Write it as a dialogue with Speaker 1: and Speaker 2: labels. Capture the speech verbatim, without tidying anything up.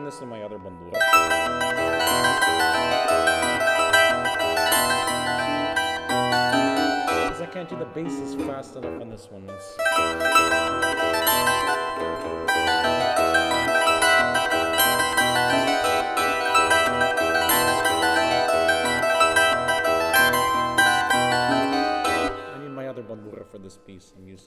Speaker 1: this in my other bandura. Because I can't do the basses fast enough on this one. It's... I need my other bandura for this piece. I'm using